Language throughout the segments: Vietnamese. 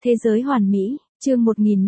Thế giới hoàn mỹ, chương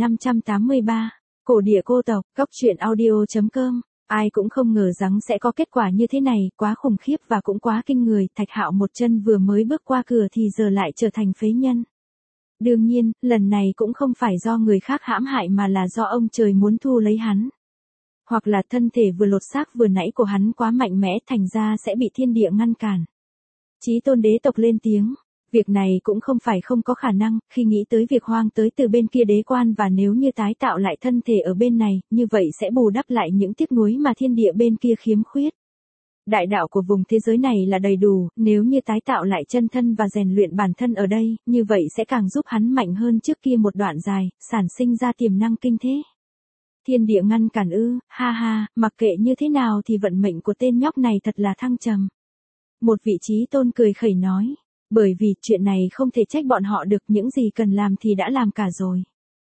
1583, cổ địa cô tộc, góc truyện audio.com. Ai cũng không ngờ rằng sẽ có kết quả như thế này, quá khủng khiếp và cũng quá kinh người. Thạch Hạo một chân vừa mới bước qua cửa thì giờ lại trở thành phế nhân. Đương nhiên, lần này cũng không phải do người khác hãm hại mà là do ông trời muốn thu lấy hắn. Hoặc là thân thể vừa lột xác vừa nãy của hắn quá mạnh mẽ thành ra sẽ bị thiên địa ngăn cản. Chí tôn đế tộc lên tiếng. Việc này cũng không phải không có khả năng, khi nghĩ tới việc Hoang tới từ bên kia đế quan và nếu như tái tạo lại thân thể ở bên này, như vậy sẽ bù đắp lại những tiếc nuối mà thiên địa bên kia khiếm khuyết. Đại đạo của vùng thế giới này là đầy đủ, nếu như tái tạo lại chân thân và rèn luyện bản thân ở đây, như vậy sẽ càng giúp hắn mạnh hơn trước kia một đoạn dài, sản sinh ra tiềm năng kinh thế. Thiên địa ngăn cản ư, ha ha, mặc kệ như thế nào thì vận mệnh của tên nhóc này thật là thăng trầm. Một vị trí tôn cười khẩy nói. Bởi vì chuyện này không thể trách bọn họ được, những gì cần làm thì đã làm cả rồi.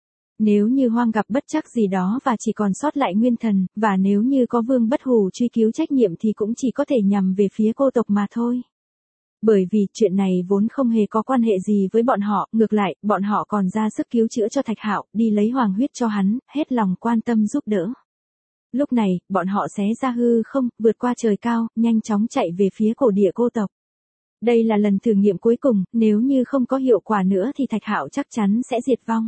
Nếu như Hoang gặp bất trắc gì đó và chỉ còn sót lại nguyên thần, và nếu như có Vương Bất Hủ truy cứu trách nhiệm thì cũng chỉ có thể nhằm về phía cô tộc mà thôi. Bởi vì chuyện này vốn không hề có quan hệ gì với bọn họ, ngược lại, bọn họ còn ra sức cứu chữa cho Thạch Hạo, đi lấy hoàng huyết cho hắn, hết lòng quan tâm giúp đỡ. Lúc này, bọn họ xé ra hư không, vượt qua trời cao, nhanh chóng chạy về phía cổ địa cô tộc. Đây là lần thử nghiệm cuối cùng, nếu như không có hiệu quả nữa thì Thạch Hạo chắc chắn sẽ diệt vong.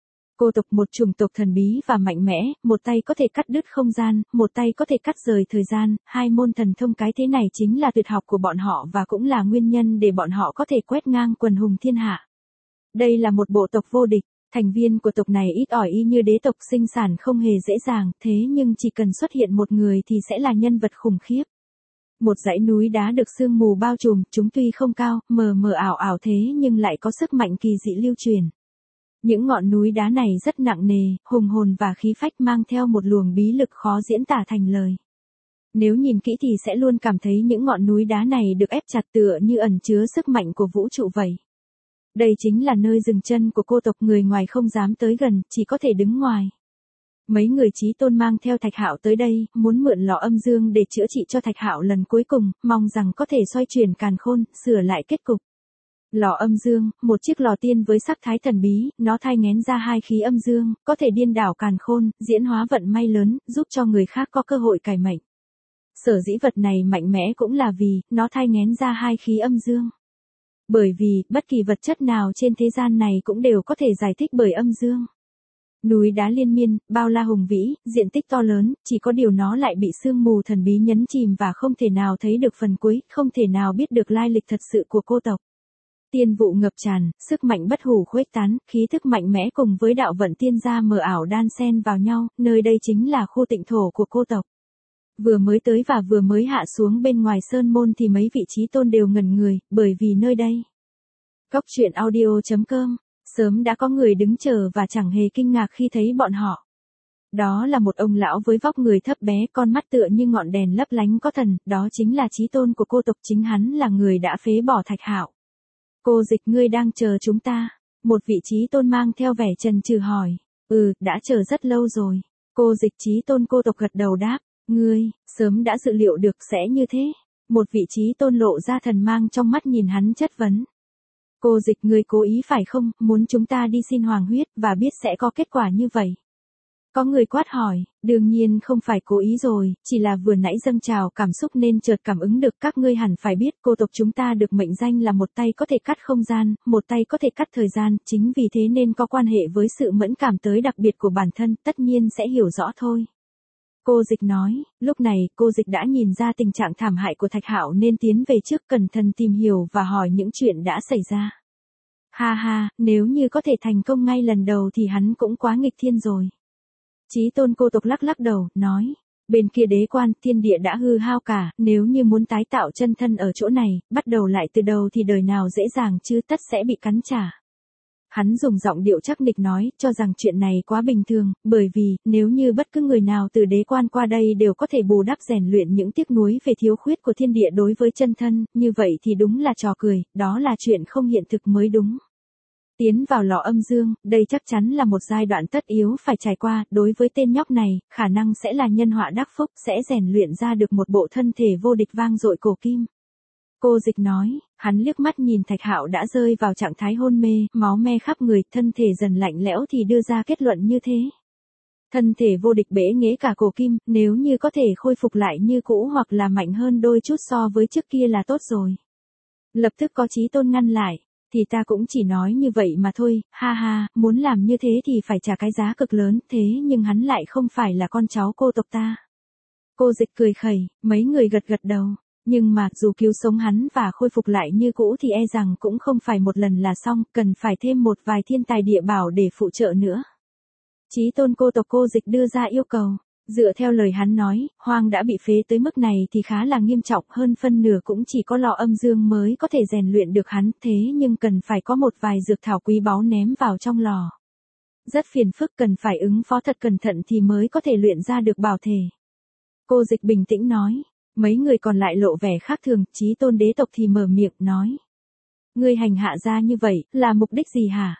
Cô tộc một chủng tộc thần bí và mạnh mẽ, một tay có thể cắt đứt không gian, một tay có thể cắt rời thời gian, hai môn thần thông cái thế này chính là tuyệt học của bọn họ và cũng là nguyên nhân để bọn họ có thể quét ngang quần hùng thiên hạ. Đây là một bộ tộc vô địch, thành viên của tộc này ít ỏi y như đế tộc sinh sản không hề dễ dàng, thế nhưng chỉ cần xuất hiện một người thì sẽ là nhân vật khủng khiếp. Một dãy núi đá được sương mù bao trùm, chúng tuy không cao, mờ mờ ảo ảo thế nhưng lại có sức mạnh kỳ dị lưu truyền. Những ngọn núi đá này rất nặng nề, hùng hồn và khí phách mang theo một luồng bí lực khó diễn tả thành lời. Nếu nhìn kỹ thì sẽ luôn cảm thấy những ngọn núi đá này được ép chặt tựa như ẩn chứa sức mạnh của vũ trụ vậy. Đây chính là nơi dừng chân của cô tộc, người ngoài không dám tới gần, chỉ có thể đứng ngoài. Mấy người chí tôn mang theo Thạch Hạo tới đây, muốn mượn lò âm dương để chữa trị cho Thạch Hạo lần cuối cùng, mong rằng có thể xoay chuyển càn khôn, sửa lại kết cục. Lò âm dương, một chiếc lò tiên với sắc thái thần bí, nó thai nghén ra hai khí âm dương, có thể điên đảo càn khôn, diễn hóa vận may lớn, giúp cho người khác có cơ hội cải mệnh. Sở dĩ vật này mạnh mẽ cũng là vì, nó thai nghén ra hai khí âm dương. Bởi vì, bất kỳ vật chất nào trên thế gian này cũng đều có thể giải thích bởi âm dương. Núi đá liên miên, bao la hùng vĩ, diện tích to lớn, chỉ có điều nó lại bị sương mù thần bí nhấn chìm và không thể nào thấy được phần cuối, không thể nào biết được lai lịch thật sự của cô tộc. Tiên vụ ngập tràn, sức mạnh bất hủ khuếch tán, khí thức mạnh mẽ cùng với đạo vận tiên gia mờ ảo đan xen vào nhau, nơi đây chính là khu tịnh thổ của cô tộc. Vừa mới tới và vừa mới hạ xuống bên ngoài sơn môn thì mấy vị trí tôn đều ngẩn người, bởi vì nơi đây. Góc truyện audio.com. Sớm đã có người đứng chờ và chẳng hề kinh ngạc khi thấy bọn họ. Đó là một ông lão với vóc người thấp bé, con mắt tựa như ngọn đèn lấp lánh có thần, đó chính là chí tôn của cô tộc, chính hắn là người đã phế bỏ Thạch Hạo. Cô Dịch, ngươi đang chờ chúng ta? Một vị chí tôn mang theo vẻ chần chừ hỏi. Đã chờ rất lâu rồi. Cô Dịch chí tôn cô tộc gật đầu đáp. Ngươi, sớm đã dự liệu được sẽ như thế. Một vị chí tôn lộ ra thần mang trong mắt nhìn hắn chất vấn. Cô Dịch, ngươi cố ý phải không, muốn chúng ta đi xin hoàng huyết, và biết sẽ có kết quả như vậy? Có người quát hỏi, đương nhiên không phải cố ý rồi, chỉ là vừa nãy dâng trào cảm xúc nên chợt cảm ứng được. Các ngươi hẳn phải biết cô tộc chúng ta được mệnh danh là một tay có thể cắt không gian, một tay có thể cắt thời gian, chính vì thế nên có quan hệ với sự mẫn cảm tới đặc biệt của bản thân, tất nhiên sẽ hiểu rõ thôi. Cô Dịch nói, lúc này cô Dịch đã nhìn ra tình trạng thảm hại của Thạch Hạo nên tiến về trước cẩn thận tìm hiểu và hỏi những chuyện đã xảy ra. Ha ha, nếu như có thể thành công ngay lần đầu thì hắn cũng quá nghịch thiên rồi. Chí tôn cô tộc lắc lắc đầu, nói, bên kia đế quan, thiên địa đã hư hao cả, nếu như muốn tái tạo chân thân ở chỗ này, bắt đầu lại từ đầu thì đời nào dễ dàng chứ, tất sẽ bị cắn trả. Hắn dùng giọng điệu chắc nịch nói, cho rằng chuyện này quá bình thường, bởi vì, nếu như bất cứ người nào từ đế quan qua đây đều có thể bù đắp rèn luyện những tiếc nuối về thiếu khuyết của thiên địa đối với chân thân, như vậy thì đúng là trò cười, đó là chuyện không hiện thực mới đúng. Tiến vào lò âm dương, đây chắc chắn là một giai đoạn tất yếu phải trải qua, đối với tên nhóc này, khả năng sẽ là nhân họa đắc phúc, sẽ rèn luyện ra được một bộ thân thể vô địch vang dội cổ kim. Cô Dịch nói, Hắn liếc mắt nhìn Thạch Hạo đã rơi vào trạng thái hôn mê, máu me khắp người, thân thể dần lạnh lẽo thì đưa ra kết luận như thế. Thân thể vô địch bẽ nghễ cả cổ kim, nếu như có thể khôi phục lại như cũ hoặc là mạnh hơn đôi chút so với trước kia là tốt rồi. Lập tức có Chí Tôn ngăn lại, thì ta cũng chỉ nói như vậy mà thôi, ha ha, muốn làm như thế thì phải trả cái giá cực lớn, thế nhưng hắn lại không phải là con cháu cô tộc ta. Cô Dịch cười khẩy, mấy người gật gật đầu, nhưng mà dù cứu sống hắn và khôi phục lại như cũ thì e rằng cũng không phải một lần là xong, cần phải thêm một vài thiên tài địa bảo để phụ trợ nữa. Chí Tôn cô tộc Cô Dịch đưa ra yêu cầu. Dựa theo lời hắn nói, Hoang đã bị phế tới mức này thì khá là nghiêm trọng, hơn phân nửa cũng chỉ có lò âm dương mới có thể rèn luyện được hắn, thế nhưng cần phải có một vài dược thảo quý báu ném vào trong lò. Rất phiền phức, cần phải ứng phó thật cẩn thận thì mới có thể luyện ra được bảo thể. Cô Dịch bình tĩnh nói, mấy người còn lại lộ vẻ khác thường, Chí Tôn đế tộc thì mở miệng nói. Ngươi hành hạ ra như vậy, là mục đích gì hả?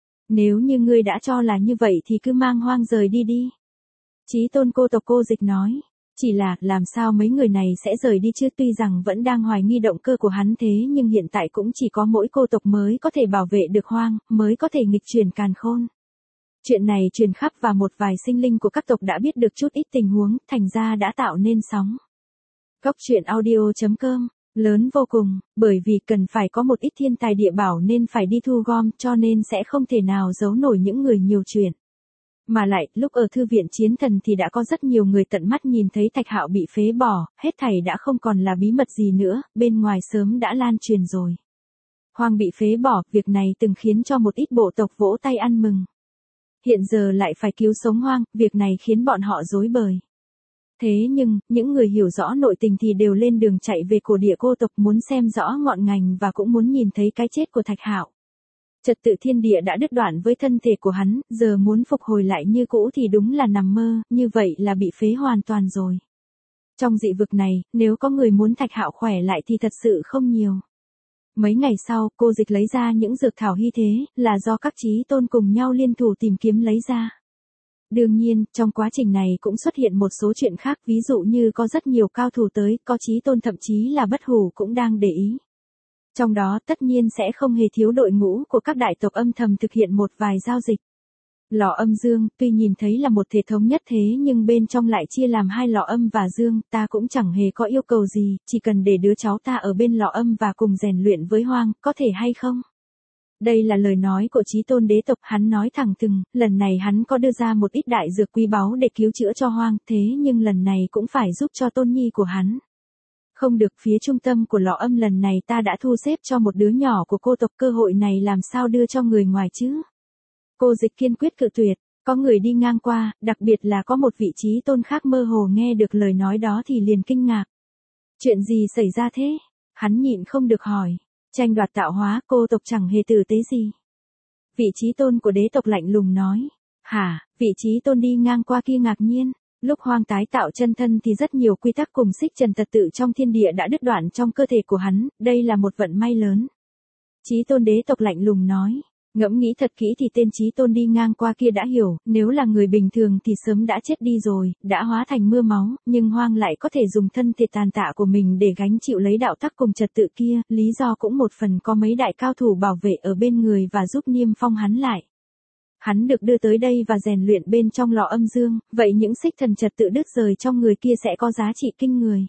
Nếu như ngươi đã cho là như vậy thì cứ mang Hoang rời đi đi. Chí Tôn cô tộc Cô Dịch nói, chỉ là làm sao mấy người này sẽ rời đi chứ, tuy rằng vẫn đang hoài nghi động cơ của hắn thế nhưng hiện tại cũng chỉ có mỗi cô tộc mới có thể bảo vệ được Hoang, mới có thể nghịch chuyển càn khôn. Chuyện này truyền khắp và một vài sinh linh của các tộc đã biết được chút ít tình huống, thành ra đã tạo nên sóng. Góc truyện audio.com, lớn vô cùng, bởi vì cần phải có một ít thiên tài địa bảo nên phải đi thu gom, cho nên sẽ không thể nào giấu nổi những người nhiều chuyện. Mà lại, lúc ở thư viện chiến thần thì đã có rất nhiều người tận mắt nhìn thấy Thạch Hạo bị phế bỏ, hết thảy đã không còn là bí mật gì nữa, bên ngoài sớm đã lan truyền rồi. Hoang bị phế bỏ, việc này từng khiến cho một ít bộ tộc vỗ tay ăn mừng. Hiện giờ lại phải cứu sống Hoang, việc này khiến bọn họ rối bời. Thế nhưng, những người hiểu rõ nội tình thì đều lên đường chạy về cổ địa cô tộc muốn xem rõ ngọn ngành và cũng muốn nhìn thấy cái chết của Thạch Hạo. Trật tự thiên địa đã đứt đoạn với thân thể của hắn, giờ muốn phục hồi lại như cũ thì đúng là nằm mơ, như vậy là bị phế hoàn toàn rồi. Trong dị vực này, nếu có người muốn Thạch Hạo khỏe lại thì thật sự không nhiều. Mấy ngày sau, Cô Dịch lấy ra những dược thảo hy thế, là do các Chí Tôn cùng nhau liên thủ tìm kiếm lấy ra. Đương nhiên, trong quá trình này cũng xuất hiện một số chuyện khác, ví dụ như có rất nhiều cao thủ tới, có Chí Tôn thậm chí là Bất Hủ cũng đang để ý. Trong đó tất nhiên sẽ không hề thiếu đội ngũ của các đại tộc âm thầm thực hiện một vài giao dịch. Lò âm dương, tuy nhìn thấy là một thể thống nhất thế nhưng bên trong lại chia làm hai lò âm và dương, ta cũng chẳng hề có yêu cầu gì, chỉ cần để đứa cháu ta ở bên lò âm và cùng rèn luyện với Hoang, có thể hay không? Đây là lời nói của Chí Tôn đế tộc, hắn nói thẳng thừng, lần này hắn có đưa ra một ít đại dược quý báu để cứu chữa cho Hoang, thế nhưng lần này cũng phải giúp cho tôn nhi của hắn. Không được, phía trung tâm của lò âm lần này ta đã thu xếp cho một đứa nhỏ của cô tộc, cơ hội này làm sao đưa cho người ngoài chứ? Cô Dịch kiên quyết cự tuyệt, có người đi ngang qua, đặc biệt là có một vị Chí Tôn khác mơ hồ nghe được lời nói đó thì liền kinh ngạc. Chuyện gì xảy ra thế? Hắn nhịn không được hỏi, tranh đoạt tạo hóa, cô tộc chẳng hề tử tế gì. Vị Chí Tôn của đế tộc lạnh lùng nói, hả? Vị Chí Tôn đi ngang qua kia ngạc nhiên. Lúc Hoang tái tạo chân thân thì rất nhiều quy tắc cùng xích trần trật tự trong thiên địa đã đứt đoạn trong cơ thể của hắn, đây là một vận may lớn. Chí Tôn đế tộc lạnh lùng nói, ngẫm nghĩ thật kỹ thì tên Chí Tôn đi ngang qua kia đã hiểu, nếu là người bình thường thì sớm đã chết đi rồi, đã hóa thành mưa máu, nhưng Hoang lại có thể dùng thân thể tàn tạ của mình để gánh chịu lấy đạo tắc cùng trật tự kia, lý do cũng một phần có mấy đại cao thủ bảo vệ ở bên người và giúp niêm phong hắn lại. Hắn được đưa tới đây và rèn luyện bên trong lò âm dương, vậy những xích thần trật tự đứt rời trong người kia sẽ có giá trị kinh người.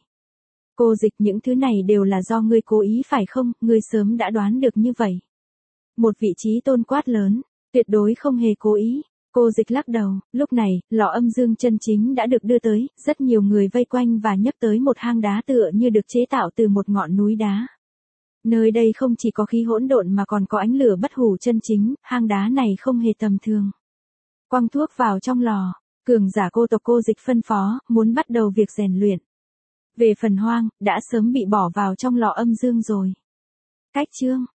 Cô Dịch, những thứ này đều là do ngươi cố ý phải không, ngươi sớm đã đoán được như vậy. Một vị Chí Tôn quát lớn, tuyệt đối không hề cố ý. Cô Dịch lắc đầu, lúc này, lò âm dương chân chính đã được đưa tới, rất nhiều người vây quanh và nhấc tới một hang đá tựa như được chế tạo từ một ngọn núi đá. Nơi đây không chỉ có khí hỗn độn mà còn có ánh lửa bất hủ chân chính, hang đá này không hề tầm thường. Quăng thuốc vào trong lò, cường giả cô tộc Cô Dịch phân phó, muốn bắt đầu việc rèn luyện. Về phần Hoang, đã sớm bị bỏ vào trong lò âm dương rồi. Cách chương